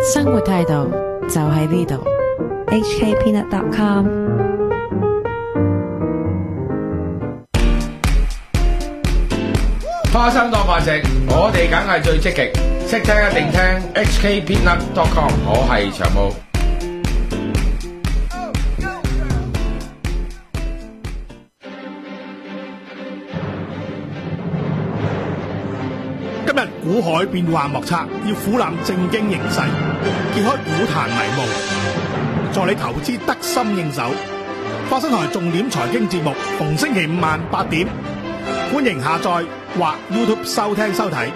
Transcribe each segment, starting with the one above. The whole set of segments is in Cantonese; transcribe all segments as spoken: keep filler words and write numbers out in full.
生活態度就喺呢度。 H K Peanut dot com。 花生當飯食，我哋梗係最積極，識聽一定聽 H K Peanut dot com， 我係長毛。 今日股海變幻莫測，要俯瞰正經形勢，揭開股壇迷霧，助你投資得心應手。花生台重點財經節目，逢星期五晚八點，歡迎下載或 YouTube 收聽收睇。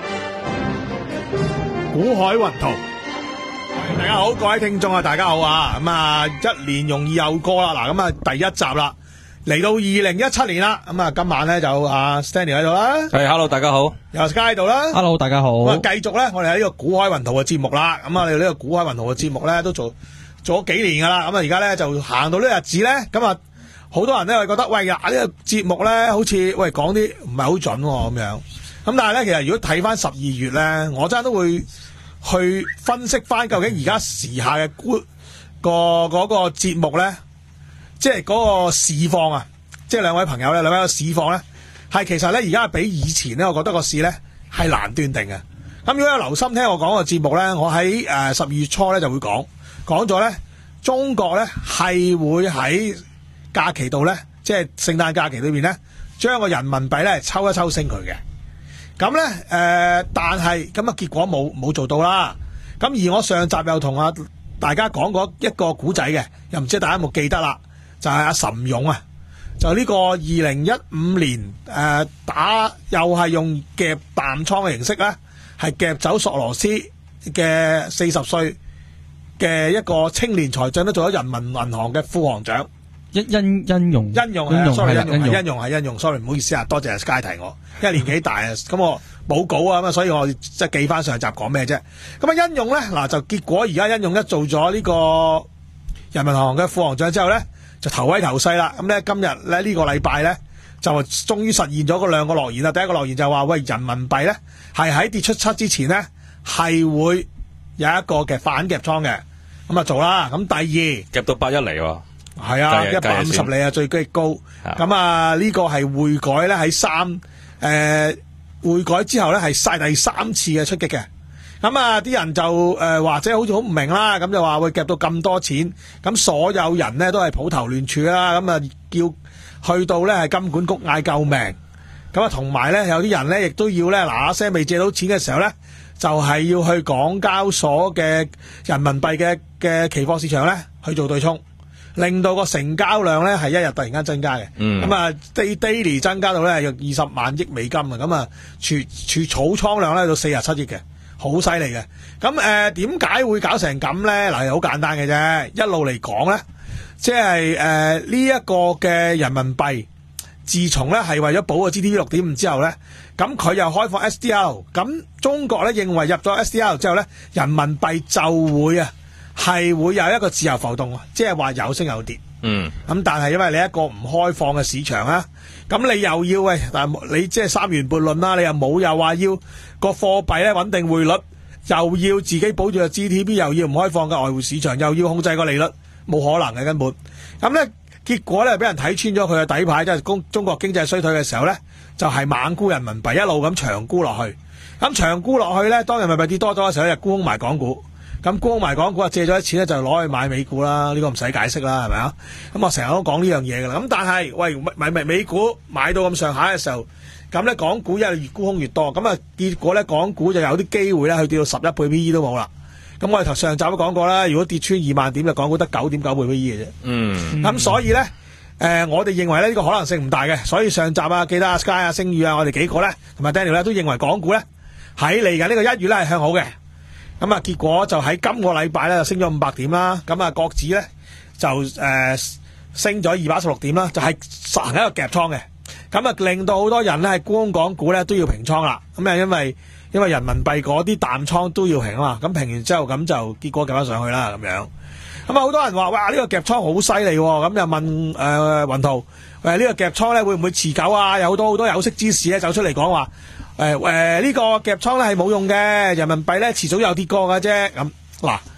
股海雲圖，大家好，各位聽眾啊，大家好啊！咁啊，一年容易又過啦，嗱，咁啊，第一集啦。嚟到二零一七年啦，咁啊今晚咧就阿 Stanley 喺度啦， 係 ，hello 大家好， 又 Sky 喺度啦 ，hello 大家好， 咁啊繼續咧，我哋喺呢個股海雲圖嘅節目啦，咁啊，我哋呢個股海雲圖嘅節目咧都做做咗幾年噶啦，咁啊而家咧就行到呢個日子咧，咁啊好多人咧會覺得喂呀呢個節目咧好似喂講啲唔係好準咁樣，咁但係咧其實如果睇翻十二月咧，我真係都會去分析翻究竟而家時下嘅股個嗰個節目咧，即係嗰個市況啊。即係兩位朋友咧，兩位個市況咧，係其實咧而家比以前咧，我覺得個市咧係難斷定嘅。咁如果有留心聽我講個節目咧，我喺誒十二月初咧就會講講咗咧，中國咧係會喺假期度咧，即係聖誕假期裏邊咧，將個人民幣咧抽一抽升佢嘅。咁咧誒，但係咁啊結果冇冇做到啦。咁而我上集又同啊大家講過一個古仔嘅，又唔知大家有冇記得啦，就係、是、阿岑勇啊。就呢個二零一五年誒、呃、打又係用夾淡倉嘅形式咧，係夾走索羅斯嘅四十歲嘅一個青年才俊，都做咗人民銀行嘅副行長。 殷殷殷用， 殷用係 sorry 殷用係殷用係殷用 sorry 唔好意思啊，多謝 Sky 提我，因為年紀大啊，咁我冇稿啊，咁啊，所以我即係記翻上集講咩啫。咁啊，殷用咧嗱就結果而家殷用一做咗呢個人民銀行嘅副行長之後咧，就頭威頭勢啦，咁咧今日咧呢個禮拜咧就終於實現咗嗰兩個諾言啦。第一個諾言就話喂，人民幣咧係喺跌出七之前咧係會有一個嘅反夾倉嘅，咁啊做啦。咁第二夾到八一厘喎， 係啊，一百五十厘啊最高。咁啊呢個係匯改咧喺三誒匯改之後咧係晒第三次嘅出擊嘅。咁啊啲人就誒、呃、或者好似好唔明啦，咁就話會夾到咁多錢，咁所有人咧都係抱頭亂竄啦，咁啊叫去到咧係金管局嗌救命，咁啊同埋咧有啲人咧亦都要咧嗱嗱聲未借到錢嘅時候咧，就係、是、要去港交所嘅人民幣嘅嘅期貨市場咧去做對沖，令到個成交量咧係一日突然間增加嘅，咁啊 daily 增加到咧有二十萬億美金啊，咁啊儲儲儲倉量咧到四十七億嘅。好犀利嘅，咁誒點解會搞成咁咧？嗱，好簡單嘅啫，一路嚟講咧，即係誒呢一個嘅人民幣，自從咧係為咗保個 G D P 六點五之後咧，咁佢又開放 S D R， 咁中國咧認為入咗 S D R 之後咧，人民幣就會啊係會有一個自由浮動，即係話有升有跌。嗯，咁但係因為你一個唔開放嘅市場啊，咁你又要喂，但係你即係三元悖論啦，你又冇又話要個貨幣咧穩定匯率，又要自己保住個 G D P， 又要唔開放嘅外匯市場，又要控制個利率，冇可能嘅根本。咁咧結果咧俾人睇穿咗佢嘅底牌，即係中中國經濟衰退嘅時候咧，就係猛沽人民幣，一路咁長沽落去。咁長沽落去咧，當人民幣跌多咗嘅時候咧，就沽空埋港股。咁沽埋港股啊，借咗啲錢咧就攞去買美股啦，呢、這個唔使解釋啦，係咪啊？咁我成日都講呢樣嘢噶啦。咁但係喂，買買美股買到咁上下嘅時候，咁咧港股一係越沽空越多，咁啊結果咧港股就有啲機會咧去跌到十一倍 P E 都冇啦。咁我哋頭上集都講過啦，如果跌穿二萬點嘅港股得九點九倍 P E 嘅啫。嗯。咁所以咧，誒、呃、我哋認為咧呢、這個可能性唔大嘅，所以上集啊記得啊 Sky 啊星宇啊，我哋幾個咧同埋 Daniel 咧都認為港股咧喺嚟緊呢個一月咧係向好嘅。咁啊，結果就喺今個禮拜咧就升咗五百點啦。咁啊，國指咧就誒、呃、升咗二百一十六點啦，就係、是、實行一個夾倉嘅。咁啊，令到好多人咧係沽空港股咧都要平倉啦。咁啊，因為因為人民幣嗰啲淡倉都要平啊嘛。咁平完之後，咁就結果夾翻上去啦。咁樣咁啊，好多人話哇，呢、這個夾倉好犀利喎。咁又問誒雲圖誒呢個夾倉咧會唔會持久啊？有好多好多有識之士咧走出嚟講話。誒誒，呢個夾倉咧係冇用嘅，人民幣咧遲早有跌過㗎啫。咁嗱，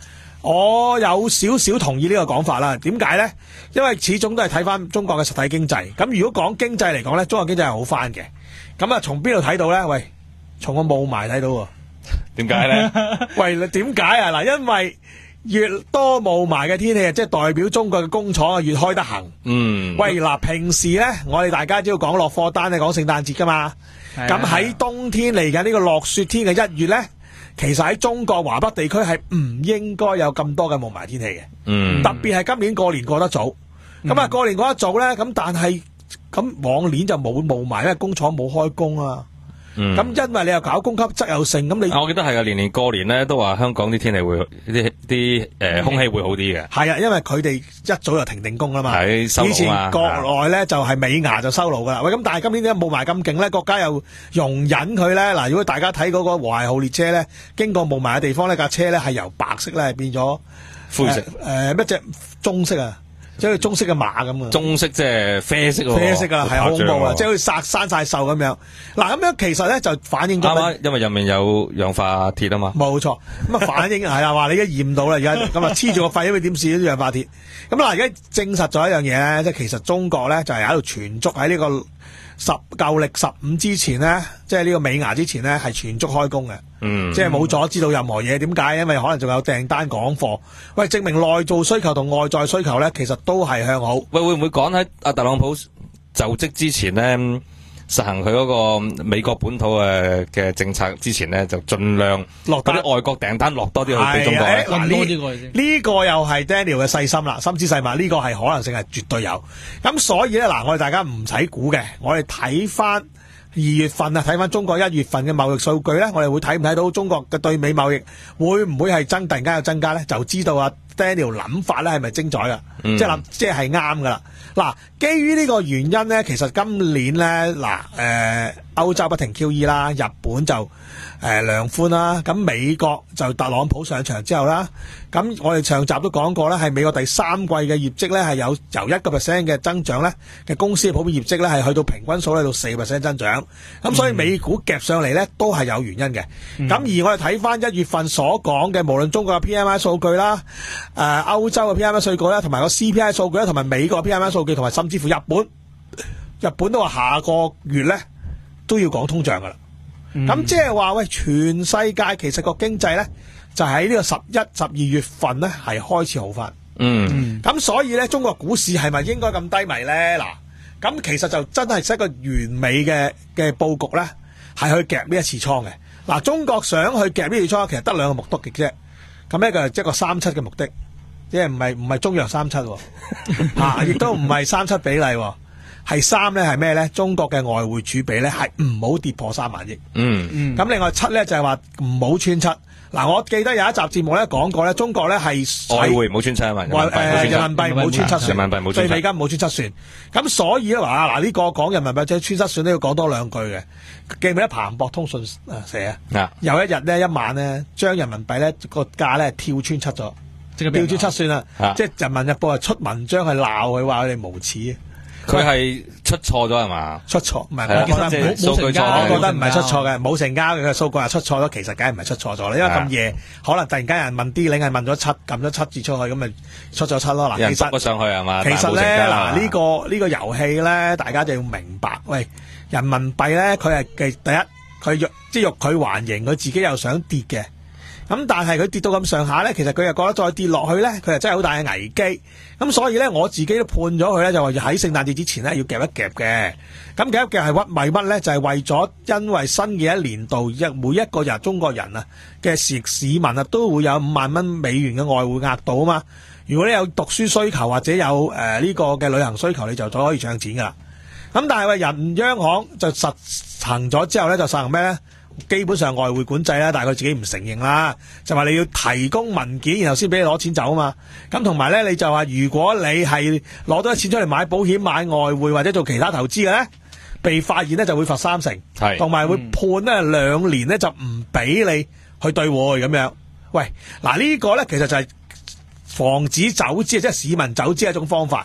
我有少少同意呢個講法啦。點解咧？因為始終都係睇翻中國嘅實體經濟。咁如果講經濟嚟講咧，中國經濟係好翻嘅。咁啊，從邊度睇到咧？喂，從個霧霾睇到喎。 點解咧？ 喂，你點解啊？嗱，因為越多霧霾嘅天氣，即係代表中國嘅工廠啊越開得行。 嗯。 喂，嗱，平時咧，我哋大家只要講落貨單，係講聖誕節噶嘛。咁喺冬天嚟緊呢個落雪天嘅一月咧，其實喺中國華北地區係唔應該有咁多嘅霧霾天氣嘅。 嗯。 特別係今年過年過得早。咁啊、嗯，過年過得早咧，咁但係咁往年就冇霧霾，因為工廠冇開工啊。 嗯， 咁因為你又搞供給側又盛，咁你我記得係啊，年年過年咧都話香港啲天氣會啲啲誒空氣會好啲嘅。係啊，因為佢哋一早就停定工啦嘛。 係收爐啊。 以前國內咧就係尾牙就收爐噶啦。喂，咁但係今年點解霧霾咁勁咧？國家又容忍佢咧。嗱，如果大家睇嗰個和諧號列車咧，經過霧霾嘅地方呢，架車咧係由白色咧變咗灰色， 誒乜隻棕色啊？即係棕色嘅馬咁啊！ 棕色即係啡色喎， 啡色啊，係好恐怖啊！即係好似殺生晒銹咁樣。嗱，咁樣其實咧就反映咗啱啱，因為入面有氧化鐵啊嘛。 冇錯，咁啊反映係啊，話你而家驗到啦，而家咁啊黐住個肺，因為點試啲氧化鐵？咁嗱，而家證實咗一樣嘢咧，即係其實中國咧就係喺度全足喺呢個十舊曆十五之前咧，即係呢個尾牙之前咧係全足開工嘅。嗯，即係冇阻止到任何嘢。點解？因為可能仲有訂單港貨。喂，證明內造需求同外在需求咧，其實都係向好。 喂，會唔會講喺阿特朗普就職之前咧，實行佢嗰個美國本土嘅嘅政策之前咧，就盡量落嗰啲外國訂單落多啲去俾中國咧？ 嗱，呢呢個又係 Daniel 嘅細心啦，心知細密。呢個係可能性係絕對有。咁所以咧，嗱，我哋大家唔使估嘅，我哋睇翻二月份啊，睇翻中國一月份嘅貿易數據咧，我哋會睇唔睇到中國嘅對美貿易會唔會係增突然間有增加咧？就知道啊 Daniel 諗法咧係咪精彩噶？嗯、即係諗，即係係啱噶啦。嗱，基於呢個原因咧，其實今年咧，嗱，誒，歐洲不停 Q E 啦，日本就誒、呃、量寬啦，咁美國就特朗普上場之後啦，咁我哋上集都講過啦，係美國第三季嘅業績咧係有由一個 percent 嘅增長咧嘅公司嘅普遍業績咧係去到平均數咧到四 percent 增長，咁所以美股夾上嚟咧都係有原因嘅。咁、嗯、而我哋睇翻一月份所講嘅，無論中國嘅 P M I 數據啦，誒、呃、歐洲嘅 P M I 數據啦，同埋個 C P I 數據啦，同埋美國嘅 P M I 數據，同埋甚至乎日本，日本都話下個月咧都要講通脹噶啦。咁即係話喂，全世界其實個經濟咧就喺呢個十一、十二月份咧係開始好翻。嗯，咁所以咧，中國股市係咪應該咁低迷咧？嗱，咁其實就真係一個完美嘅嘅佈局咧，係去夾呢一次倉嘅。嗱，中國想去夾呢次倉，其實得兩個目的嘅啫。咁呢個係一個三七嘅目的，即係唔係唔係中藥三七，吓，亦都唔係三七比例。係三咧係咩咧？中國嘅外匯儲備咧係唔好跌破三萬億。嗯嗯。咁另外七咧就係話唔好穿七。嗱，我記得有一集節目咧講過咧，中國咧係外匯唔好穿七啊嘛。 外誒人民幣唔好穿七算。 人民幣唔好穿七。 對美金唔好穿七算。咁所以咧話嗱呢個講人民幣即係穿七算都要講多兩句嘅。記唔記得彭博通訊社啊？有一日咧一晚咧將人民幣咧個價咧跳穿七咗，跳穿七算啦。即係人民日報係出文章係鬧佢話佢哋無恥。 佢係出錯咗係嘛？ 出錯唔係，我覺得冇冇成交，我覺得唔係出錯嘅，冇成交嘅數據係出錯咗，其實梗係唔係出錯咗啦。因為咁夜，可能突然間有人問啲領係問咗七，撳咗七字出去，咁咪出咗七咯。嗱，其實執咗上去係嘛？ 其實咧，嗱呢個呢個遊戲咧，大家就要明白，喂，人民幣咧，佢係嘅第一，佢欲即係欲佢還形，佢自己又想跌嘅。咁但係佢跌到咁上下咧，其實佢又覺得再跌落去咧，佢又真係好大嘅危機。咁所以咧，我自己都判咗佢咧，就話喺聖誕節之前咧要夾一夾嘅。咁夾一夾係屈為乜咧？就係、是、為咗因為新嘅一年度，一每一個人中國人啊嘅市市民啊都會有五萬蚊美元嘅外匯額度啊嘛。如果你有讀書需求或者有誒呢、呃這個嘅旅行需求，你就可以唱錢噶啦。咁但係話人央行就實行咗之後咧，就實行咩咧？基本上外匯管制啦，但係佢自己唔承認啦，就話你要提供文件，然後先俾你攞錢走啊嘛。咁同埋咧，你就話如果你係攞多啲錢出嚟買保險、買外匯或者做其他投資嘅咧，被發現咧就會罰三成，係同埋會判咧兩年咧就唔俾你去兌匯咁樣。喂，嗱、這個、呢個咧其實就係防止走資，即係市民走資一種方法。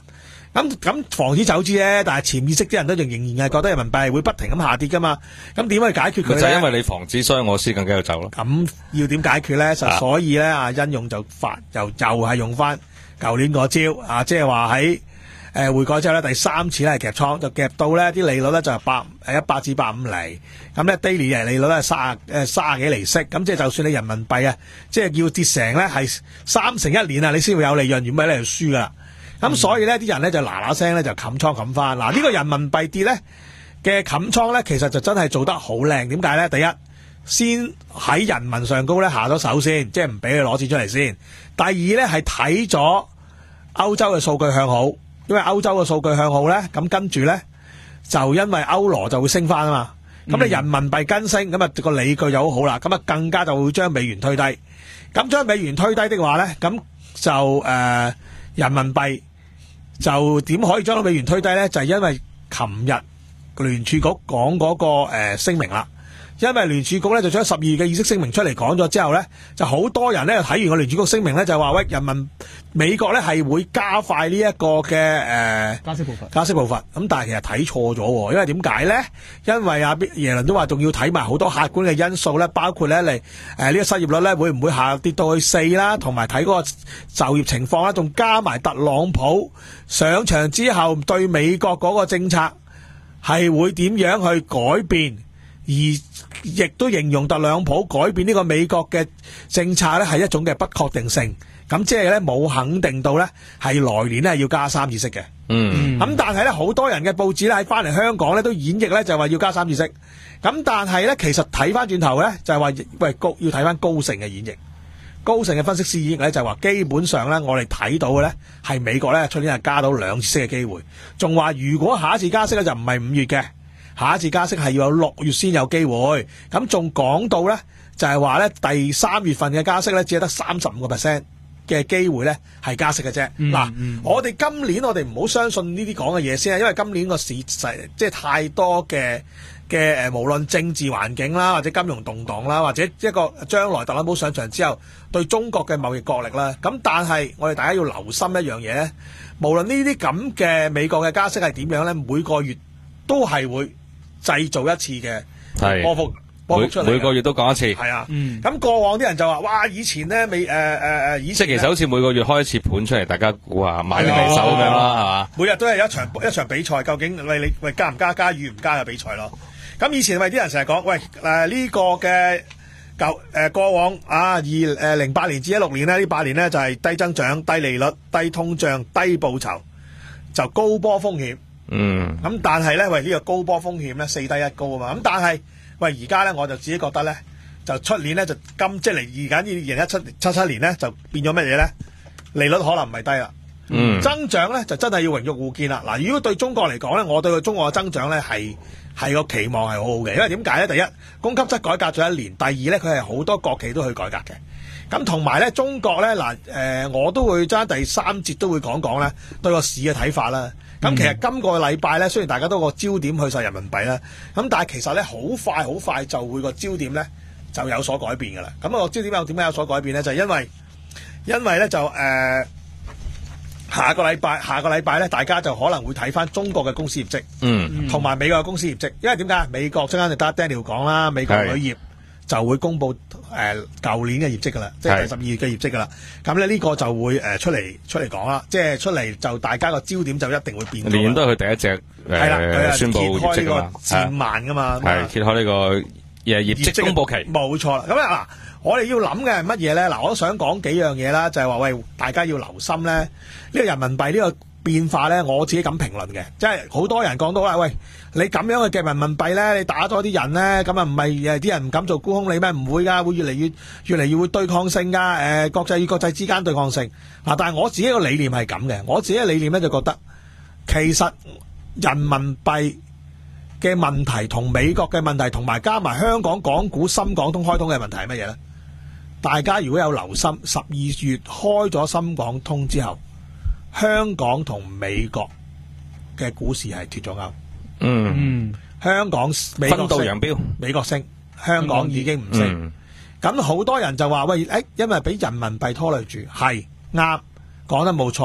咁咁防止走資咧，但係潛意識啲人都仍仍然係覺得人民幣會不停咁下跌噶嘛。咁點去解決佢咧？ 就係因為你防止，所以我先更加要走咯。 咁要點解決咧？就啊所以咧，阿殷勇就發又又係用翻舊年嗰招啊，即係話喺誒匯改之後咧，第三次咧係夾倉，就夾到咧啲利率咧就係百誒一百至百五厘，咁咧 daily 嘅利率咧係卅誒卅幾厘息，咁即係就算你人民幣啊，即係要跌成咧係三成一年啊，你先會有利潤，如果唔係你就輸噶啦。咁、嗯、所以咧，啲人咧就嗱嗱聲咧就冚倉冚翻。嗱，呢個人民幣跌咧嘅冚倉咧，其實就真係做得好靚。點解咧？第一，先喺人民上高咧下咗手先，即係唔俾佢攞錢出嚟先。第二咧係睇咗歐洲嘅數據向好，因為歐洲嘅數據向好咧，咁跟住咧就因為歐羅就會升翻啊嘛。咁、嗯、你人民幣跟升，咁啊個理據就好好啦。咁啊更加就會將美元推低。咁將美元推低的話咧，咁就誒、呃、人民幣。就點可以將到美元推低咧？就係、是、因為琴日聯儲局講嗰、那個誒、呃、聲明啦。因為聯儲局咧就將十二月嘅議息聲明出嚟講咗之後咧，就好多人咧睇完個聯儲局聲明咧就話喂，人民美國咧係會加快呢一個嘅誒、呃、 加息步伐， 嗯加息步伐。咁但係其實睇錯咗，因為點解咧？因為阿耶倫都話仲要睇埋好多客觀嘅因素咧，包括咧嚟誒呢、呃這個失業率咧會唔會下跌到去四啦，同埋睇嗰個就業情況啦，仲加埋特朗普上場之後對美國嗰個政策係會點樣去改變。而亦都形容特朗普改變呢個美國嘅政策咧係一種嘅不確定性，咁即係咧冇肯定到咧係來年咧要加三次息嘅。 嗯， 咁但係咧好多人嘅報紙咧喺翻嚟香港咧都演繹咧就係話要加三次息，咁但係咧其實睇翻轉頭咧就係話喂高要睇翻高盛嘅演繹，高盛嘅分析師演繹咧就係話基本上咧我哋睇到嘅咧係美國咧出年係加到兩次息嘅機會，仲話如果下一次加息咧就唔係五月嘅。下一次加息係要有六月先有機會，咁仲講到咧，就係話咧第三月份嘅加息咧，只係得三十五個 percent 嘅機會咧係加息嘅啫。嗱、嗯嗯，我哋今年我哋唔好相信呢啲講嘅嘢先，因為今年個市勢即係太多嘅嘅誒，無論政治環境啦，或者金融動盪啦，或者一個將來特朗普上場之後對中國嘅貿易角力啦，咁但係我哋大家要留心一樣嘢咧，無論呢啲咁嘅美國嘅加息係點樣咧，每個月都係會製造一次嘅波幅，波幅出嚟， 每個月都講一次。 係啊，咁、嗯、過往啲人就話：哇，以前咧未誒誒誒，以前即係其實好似每個月開一次盤出嚟，大家估下買定離手咁樣啦，係嘛？ 每日都係一場一場比賽，究竟喂你喂加唔加加與唔加嘅比賽咯？咁以前喂啲人成日講：喂誒呢、呃這個嘅舊誒過往啊二誒零八年至一六年咧呢八年咧就係、是、低增長、低利率、低通脹、低報酬，就高波風險。 嗯， 咁但係咧，喂呢、這個高波風險咧四低一高啊嘛，咁但係喂而家咧我就自己覺得咧，就出年咧就今即係嚟而家二零一七七七年咧就變咗乜嘢咧？利率可能唔係低啦，嗯，增長咧就真係要榮辱互見啦。嗱，如果對中國嚟講咧，我對個中國嘅增長咧係係個期望係好好嘅，因為點解咧？第一，供給側改革咗一年，第二咧佢係好多國企都去改革嘅。咁同埋咧，中國咧嗱誒，我都會將第三節都會講講咧對個市嘅睇法啦。咁其實今個禮拜咧，雖然大家都個焦點去晒人民幣啦，咁但係其實咧好快好快就會個焦點咧就有所改變㗎啦。咁個焦點又點解有所改變咧？就係、因為因為咧就誒、呃、下個禮拜下個禮拜咧，大家就可能會睇翻中國嘅公司業績，嗯，同埋美國嘅公司業績。因為點解？美國陣間就得 Daniel 講啦，美國鋁業就會公布誒舊、呃、年嘅業績㗎啦，即係第十二月嘅業績㗎啦。咁咧呢個就會誒、呃、出嚟出嚟講啦，即係出嚟就大家個焦點就一定會變。年都係佢第一隻誒、呃、宣佈業績㗎嘛， 千萬㗎嘛， 係揭開呢個誒業績公佈期。 冇錯啦。咁啊嗱，我哋要諗嘅係乜嘢咧？嗱，我都想講幾樣嘢啦，就係、是、話喂，大家要留心咧，呢、這個人民幣呢個變化咧，我自己咁評論嘅，即係好多人講到啦，喂，你咁樣嘅人民幣咧，你打咗啲人咧，咁啊唔係誒啲人唔敢做沽空你咩？唔會㗎，會越嚟越越嚟越會對抗性㗎。誒、呃，國際與國際之間對抗性啊，但係我自己個理念係咁嘅，我自己嘅理念咧就覺得，其實人民幣嘅問題同美國嘅問題，同埋加埋香港港股深港通開通嘅問題係乜嘢咧？大家如果有留心，十二月開咗深港通之後，香港同美國嘅股市係脫咗鈎。嗯嗯，香港美國分道揚鑣，美國升，香港已經唔升。咁好、嗯、多人就話喂，誒，因為俾人民幣拖累住，係啱，講得冇錯。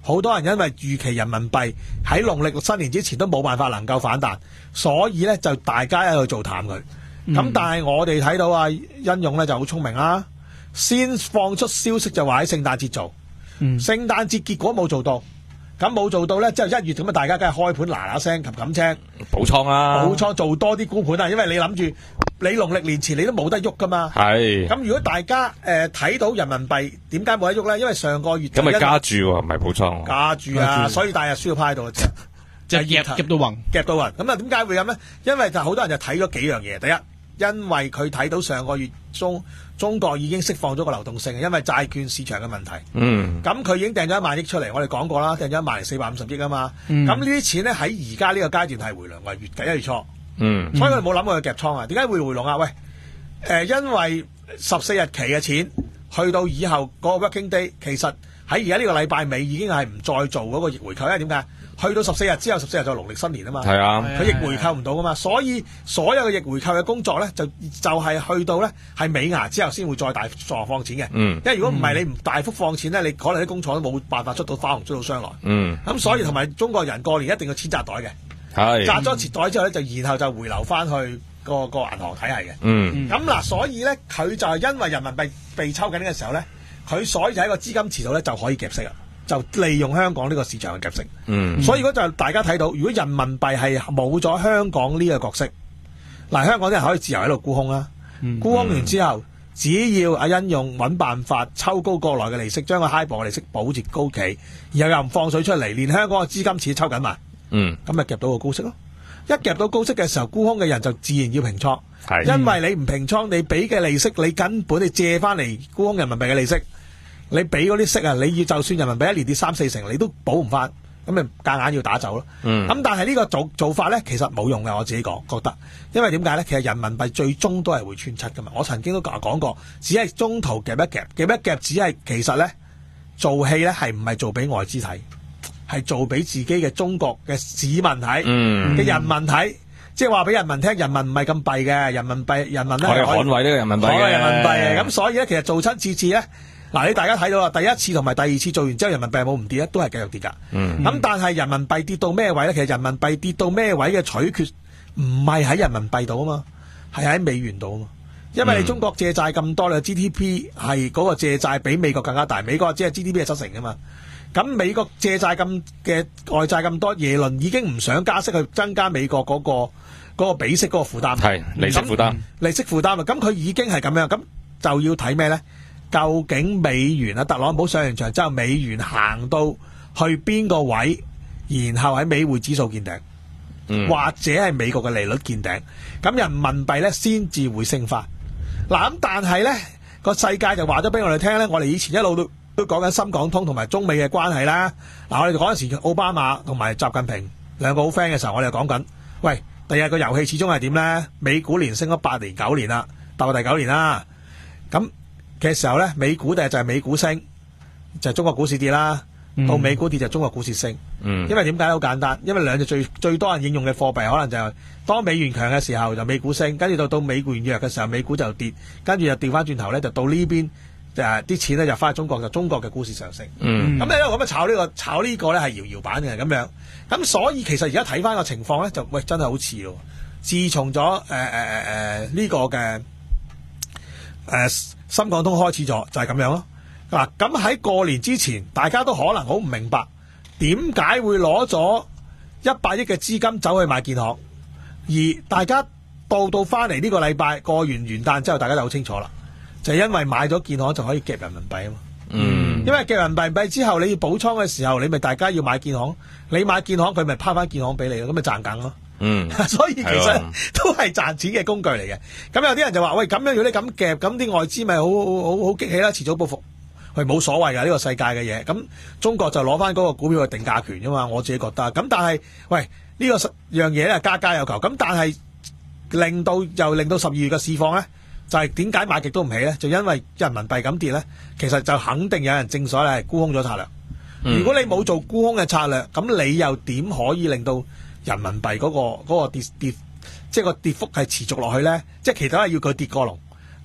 好多人因為預期人民幣喺農曆新年之前都冇辦法能夠反彈，所以咧就大家喺度做淡佢。咁、嗯、但係我哋睇到啊，殷勇咧就好聰明啦，先放出消息就話喺聖誕節做，嗯、聖誕節結果冇做到。咁冇做到咧，之後一月咁啊，大家梗係開盤嗱嗱聲，冚冚聲補倉啦， 補倉做多啲沽盤啊，因為你諗住你農曆年前你都冇得喐噶嘛。係。咁如果大家誒睇、呃、到人民幣點解冇得喐咧？因為上個月咁咪加注喎，唔係補倉。加注啊，所以大日輸到派到啫， 就係夾夾到暈， 夾到暈。咁啊，點解會咁咧？因為就好多人就睇咗幾樣嘢。第一，因為佢睇到上個月中中國已經釋放咗個流動性，因為債券市場嘅問題。嗯。咁佢已經掟咗一萬億出嚟，我哋講過啦，掟咗一萬零四百五十億啊嘛。咁呢啲錢咧喺而家呢個階段係回籠，為月計一月初。嗯。所以佢冇諗過去夾倉啊？點解會回籠啊？喂，誒、呃，因為十四日期嘅錢去到以後嗰個 working day，其實喺而家呢個禮拜尾已經係唔再做嗰個逆回購，因為點解？去到十四日之後，十四日就農曆新年啊嘛。係啊，佢逆回購唔到噶嘛，所以所有嘅逆回購嘅工作咧，就就係、是、去到咧係尾牙之後先會再大放放錢嘅。嗯，因為如果唔係你唔大幅放錢咧，你可能啲工廠都冇辦法出到花紅出到箱來。嗯，咁所以同埋中國人過年一定要錢紮袋嘅。係紮咗錢袋之後咧，就然後就回流翻去個個銀行體系嘅。嗯，咁嗱，所以咧佢就係因為人民幣被抽緊嘅時候咧，佢所以就喺個資金池度咧就可以夾息啦。就利用香港呢個市場嘅夾息，嗯，所以如果就大家睇到，如果人民幣係冇咗香港呢個角色，嗱，香港啲人可以自由喺度沽空啦，嗯、沽空完之後，只要阿殷勇揾辦法抽高國內嘅利息，將個 HIBOR 嘅利息保持高企，然後又唔放水出嚟，連香港嘅資金池抽緊埋，嗯，咁咪夾到個高息咯。一夾到高息嘅時候，沽空嘅人就自然要平倉，係，因為你唔平倉，你俾嘅利息，你根本你借翻嚟沽空人民幣嘅利息。你俾嗰啲息啊，你要就算人民幣一年跌三四成，你都補唔翻，咁咪夾硬要打走咯。嗯，咁但係呢個做做法咧，其實冇用嘅，我自己講覺得，因為點解咧？其實人民幣最終都係會穿七噶嘛。我曾經都講過，只係中途夾一夾，夾一夾，只係其實咧做戲咧係唔係做俾外資睇，係做俾自己嘅中國嘅市民睇，嗯，嘅人民睇，即係話俾人民聽，人民唔係咁弊嘅，人民幣人民咧可以捍衛呢個人民幣嘅， 人民幣嘅。咁所以咧，其實做親次次咧。嗱，你大家睇到啦，第一次同埋第二次做完之後，人民幣有冇唔跌咧？都係繼續跌㗎。咁、嗯、但係人民幣跌到咩位咧？其實人民幣跌到咩位嘅取決唔係喺人民幣度啊嘛，係喺美元度啊嘛。因為你中國借債咁多，你 G D P 係嗰個借債比美國更加大，美國只係 G D P 係七成㗎嘛。咁美國借債咁嘅外債咁多，耶倫已經唔想加息去增加美國嗰、嗰個嗰個比息嗰個負擔，係利息負擔，利息負擔啊！咁佢已經係咁樣，咁就要睇咩咧？究竟美元啊，特朗普上完場之後，美元行到去邊個位，然後喺美匯指數見頂，嗯、或者係美國嘅利率見頂，咁人民幣咧先至會升翻。嗱，咁但係咧個世界就話咗俾我哋聽咧，我哋以前一路都都講緊深港通同埋中美嘅關係啦。嗱，我哋嗰陣時奧巴馬同埋習近平兩個好 friend 嘅時候，我哋就講緊，喂，第日個遊戲始終係點咧？美股連升咗八年九年啦，踏入第九年啦，咁。嘅時候咧，美股第日就係美股升，就係、是、中國股市跌啦。嗯、到美股跌就中國股市升。嗯、因為點解好簡單？因為兩隻最最多人應用嘅貨幣，可能就係當美元強嘅時候就美股升，跟住到到美元弱嘅時候美股就跌，跟住就調翻轉頭咧，就到呢邊誒啲錢咧就翻去中國，就中國嘅股市上升。咁、嗯、你喺度咁樣炒呢、這個炒呢個咧係搖搖板嘅咁樣。咁所以其實而家睇翻個情況咧，就喂真係好似咯。自從咗誒誒誒誒呢個嘅誒。呃深港通開始咗就係、是、咁樣咯。嗱，咁喺過年之前，大家都可能好唔明白點解會攞咗一百億嘅資金走去買建行，而大家到到翻嚟呢個禮拜過完元旦之後，大家就好清楚啦，就係、是、因為買咗建行就可以夾人民幣啊嘛。嗯，因為夾人民幣之後，你要補倉嘅時候，你咪大家要買建行，你買建行佢咪拋翻建行俾你咯，咁咪賺緊咯。嗯，所以其實都係賺錢嘅工具嚟嘅。咁有啲人就話：喂，咁樣如果你咁夾，咁啲外資咪好好好好激氣啦，遲早報復。喂，冇所謂㗎，呢、呢個世界嘅嘢。咁中國就攞翻嗰個股票嘅定價權啫嘛。我自己覺得。咁但係，喂，呢、呢個樣嘢咧，家家有求。咁但係令到又令到十二月嘅市況咧，就係點解買極都唔起咧？就因為人民幣咁跌咧，其實就肯定有人正所謂係沽空咗策略。嗯、如果你冇做沽空嘅策略，咁你又點可以令到人民幣嗰、嗰個嗰個跌跌，即係個跌幅係持續落去咧？即係其他係要佢跌過龍，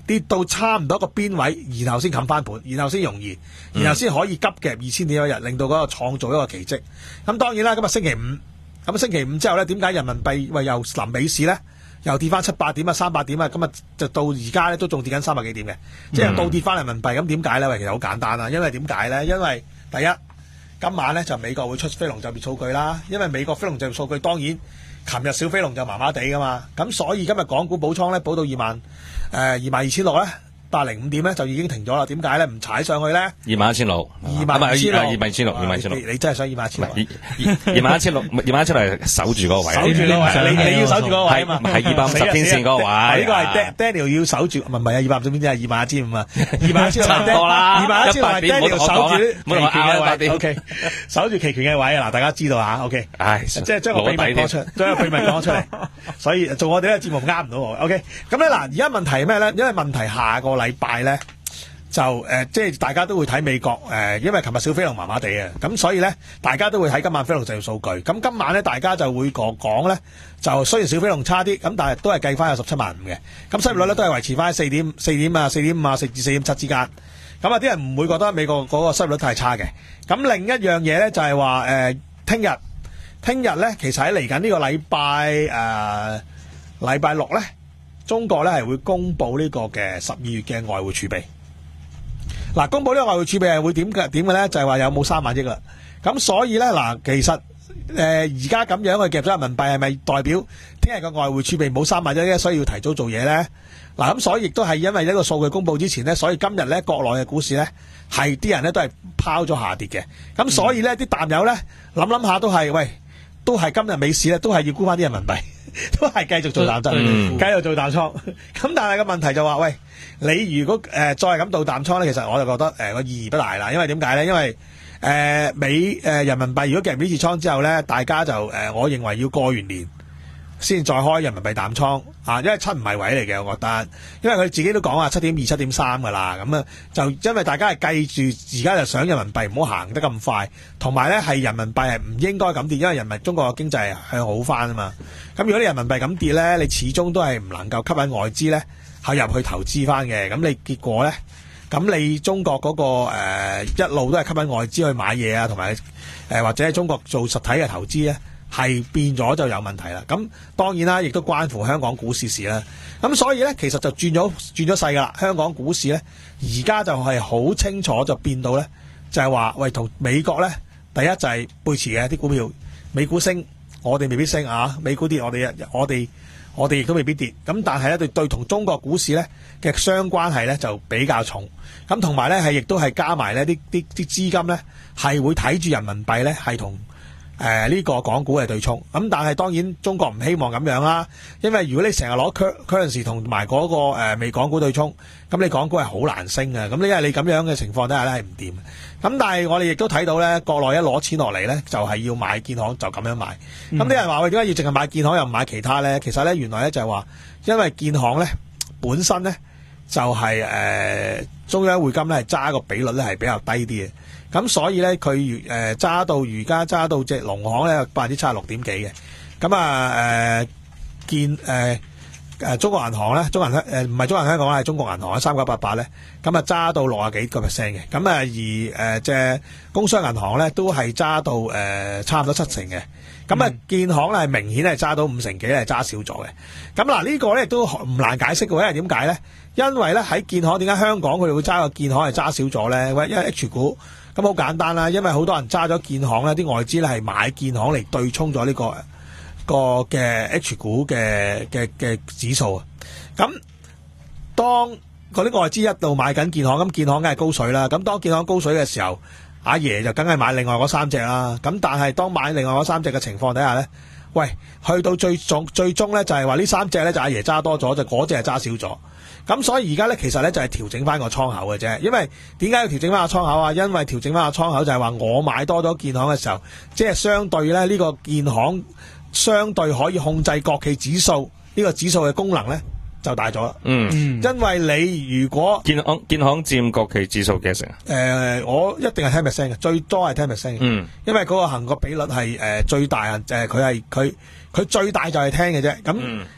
跌到差唔多一個邊位，然後先冚翻盤，然後先容易，然後先可以急夾二千點一日，令到嗰個創造一個奇蹟。咁當然啦，今日星期五，咁星期五之後咧，點解人民幣喂又臨尾市咧？又跌翻七八點啊，三百點啊，今日就到而家咧都仲跌緊三百幾點嘅，即係倒跌翻人民幣。咁點解咧？喂，其實好簡單啦，因為點解咧？因為第一，今晚咧就美國會出非農就業數據啦，因為美國非農就業數據當然，琴日小非農就麻麻地噶嘛，咁所以今日港股補倉咧補到二萬誒二萬二千六咧。八零五點咧就已經停咗啦，點解咧？唔踩上去咧？ 二萬一千六， 二萬二千六， 二萬一千六，二萬一千六。 你真係想二萬一千六？ 二萬一千六，二萬一千六係守住嗰個位。 守住嗰個位，你你要守住嗰個位啊嘛。 係二百五十天線嗰個位。 呢個係 Daniel 要守住，唔係唔係啊？二百五十天線係二萬一千五啊，二萬一千六。差唔多啦。二萬一千六係 Daniel 守住期權嘅位。O K， 守住期權嘅位啊！嗱，大家知道吓。O K， 唉，即係將個秘密講出，將個秘密講出嚟。所以做我哋呢個節目啱唔到我。O K， 咁咧嗱，而家問題係咩咧？因為問題下個禮拜咧。就誒、呃，即係大家都會睇美國誒、呃，因為琴日小非農麻麻地啊，咁所以咧，大家都會睇今晚非農就業數據。咁今晚咧，大家就會講講咧，就雖然小非農差啲，咁但係都係計翻有十七萬五嘅。咁失業率咧都係維持翻四點四點啊，四點五啊，四至四點七之間。咁啊，啲人唔會覺得美國嗰個失業率太差嘅。咁另一樣嘢咧就係話誒，聽日聽日咧，其實喺嚟緊呢個禮拜誒禮拜六咧，中國咧係會公布呢個嘅十二月嘅外匯儲備。嗱，公布呢個外匯儲備係會點嘅點嘅咧？就係話有冇三萬億啦。咁所以咧，嗱，其實誒而家咁樣去夾咗人民幣，係咪代表聽日嘅外匯儲備冇三萬億咧？所以要提早做嘢咧？嗱，咁所以亦都係因為呢個數據公布之前咧，所以今日咧國內嘅股市咧係啲人咧都係拋咗下跌嘅。咁所以咧啲淡友咧諗諗下都係喂，都係今日美市咧都係要沽翻啲人民幣，都係繼續做淡倉，繼續做淡倉。咁但係個問題就話喂。你如果誒、呃、再係咁到淡倉咧，其實我就覺得誒個、呃、意義不大啦。因為點解咧？因為誒、呃、美誒、呃、人民幣如果夾呢次倉之後咧，大家就誒、呃、我認為要過完年先再開人民幣淡倉啊，因為七唔係位嚟嘅，我覺得。因為佢自己都講話七點二、七點三噶啦，咁啊就因為大家係計住而家就想人民幣唔好行得咁快，同埋咧係人民幣係唔應該咁跌，因為人民中國嘅經濟係向好翻啊嘛。咁如果你人民幣咁跌咧，你始終都係唔能夠吸引外資咧。係入去投資翻嘅，咁你結果咧，咁你中國嗰、那個誒、呃、一路都係吸引外資去買嘢啊，同埋誒或者喺中國做實體嘅投資咧，係變咗就有問題啦。咁當然啦，亦都關乎香港股市事啦。咁所以咧，其實就轉咗轉咗勢噶啦。香港股市咧，而家就係好清楚就變到咧，就係、是、話喂，同美國咧，第一就係背馳嘅啲股票，美股升，我哋未必升啊；美股跌，我哋我哋。我哋亦都未必跌，咁但係咧對對同中國股市咧嘅相關係咧就比較重，咁同埋咧係亦都係加埋咧啲啲啲資金咧係會睇住人民幣咧係同誒呢個港股係對沖，咁但係當然中國唔希望咁樣啦，因為如果你成日攞 currency 同埋嗰個誒美港股對沖，咁你港股係好難升嘅，咁因為你咁樣嘅情況底下咧係唔掂。咁但係我哋亦都睇到咧，國內一攞錢落嚟咧，就係要買建行，就咁樣買。咁啲、嗯、人話喂，點解要淨係買建行又唔買其他咧？其實咧，原來咧就係話，因為建行咧本身咧就係、是、誒、呃、中央匯金咧係揸個比率咧係比較低啲嘅。咁所以咧佢誒揸到而家揸到隻農行咧百分之七十六點幾嘅。咁啊誒建誒。呃誒、呃、中國銀行咧，中銀香誒唔係中銀香港係中國銀行啊，三九八八咧，咁啊揸到六啊幾個 percent 嘅，咁啊而誒即係工商銀行咧都係揸到誒、呃、差唔多七成嘅，咁啊、嗯、建行咧係明顯係揸到五成幾，係揸少咗嘅。咁嗱呢個咧亦都唔難解釋嘅，因為點解咧？因為咧喺建行點解香港佢哋會揸個建行係揸少咗咧？因為 H 股咁好簡單啦，因為好多人揸咗建行咧，啲外資咧係買建行嚟對沖咗呢個。個嘅 H 股嘅嘅嘅指數啊，咁當嗰啲外資一度買緊建行，咁建行梗係高水啦。咁當建行高水嘅時候，阿爺就梗係買另外嗰三隻啦。咁但係當買另外嗰三隻嘅情況底下咧，喂，去到最終最終咧就係話呢三隻咧就阿爺揸多咗，就嗰隻係揸少咗。咁所以而家咧其實咧就係調整翻個倉口嘅啫。因為點解要調整翻個倉口啊？因為調整翻個倉口就係話我買多咗建行嘅時候，即係相對咧呢個建行。相對可以控制國企指數呢、這個指數嘅功能咧就大咗啦。嗯，因為你如果建行建行佔國企指數幾成啊？ 誒、呃，我一定係ten percent嘅，最多係ten percent 嘅。嗯，因為嗰個行個比率係誒、呃、最大啊，誒佢係佢佢最大就係ten嘅啫。咁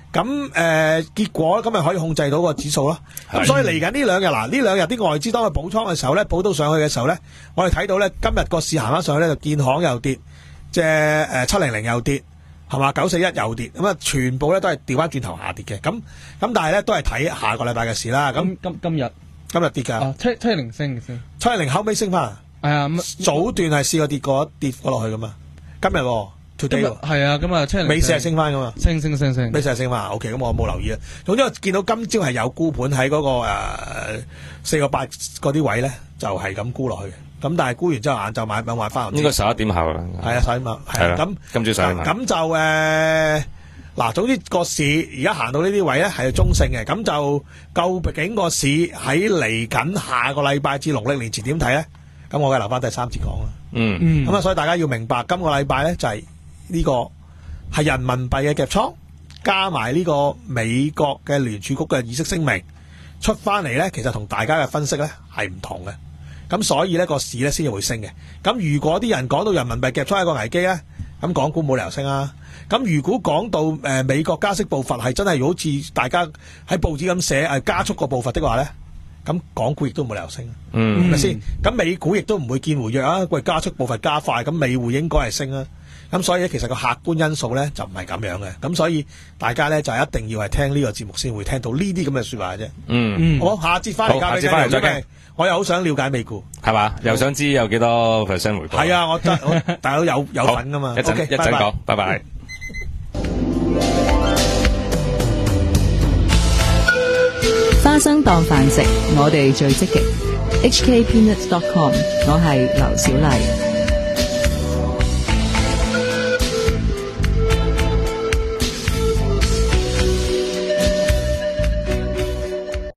咁誒、呃、結果咁咪可以控制到個指數咯。咁所以嚟緊呢兩日嗱，呢兩日啲外資當佢補倉嘅時候咧，補到上去嘅時候咧，我哋睇到咧今日個市行翻上去咧，就建行又跌，即係誒七零零又跌，係嘛九四一又跌，咁啊全部咧都係調翻轉頭下跌嘅。咁咁但係咧都係睇下個禮拜嘅事啦。咁今今日今日跌㗎、啊， 七七零升升， 七零零後尾升翻。 係啊， 早段係試過跌過跌過落去㗎嘛。今日喎。 Today 係啊，咁啊，七零美市係升翻噶嘛？ 升升升升， 美市係升翻。O K，咁我冇留意啊。總之我見到今朝係有沽盤喺嗰個誒四個八嗰啲位咧，就係咁沽落去。咁但係沽完之後晏晝買買翻。應該十一點後啦。 係啊，十一點後係啊。咁今朝十一點後。 咁就誒嗱，總之個市而家行到呢啲位咧係中性嘅。咁就究竟個市喺嚟緊下個禮拜至農曆年前點睇咧？咁我嘅留翻第三節講啦。 嗯嗯。咁啊，所以大家要明白，今個禮拜咧就係。呢、這個係人民幣嘅夾倉，加埋呢個美國嘅聯儲局嘅議息聲明出翻嚟呢，其實同大家嘅分析呢係唔同嘅。咁所以呢個市呢先至會升嘅。咁如果啲人講到人民幣夾倉係一個危機呢，咁港股冇理由升啊。咁如果講到誒、呃、美國加息步伐係真係好似大家喺報紙咁寫誒加速個步伐的話呢，咁港股亦都冇理由升，係咪先？咁美股亦都唔會見回弱啊。喂，加速步伐加快，咁美匯應該係升啊。咁所以咧，其實個客觀因素咧就唔係咁樣嘅，咁所以大家咧就一定要係聽呢個節目先會聽到呢啲咁嘅說話啫。嗯，好，下節翻嚟交俾你，下節再傾。我又好想了解美股， 係嘛？又想知有幾多 percent 回報？ 係啊，我真我大佬有有份噶嘛。 一陣 okay, 一陣講，拜拜。 花生當飯食，我哋最積極。H K Peanut dot com， 我係劉小麗。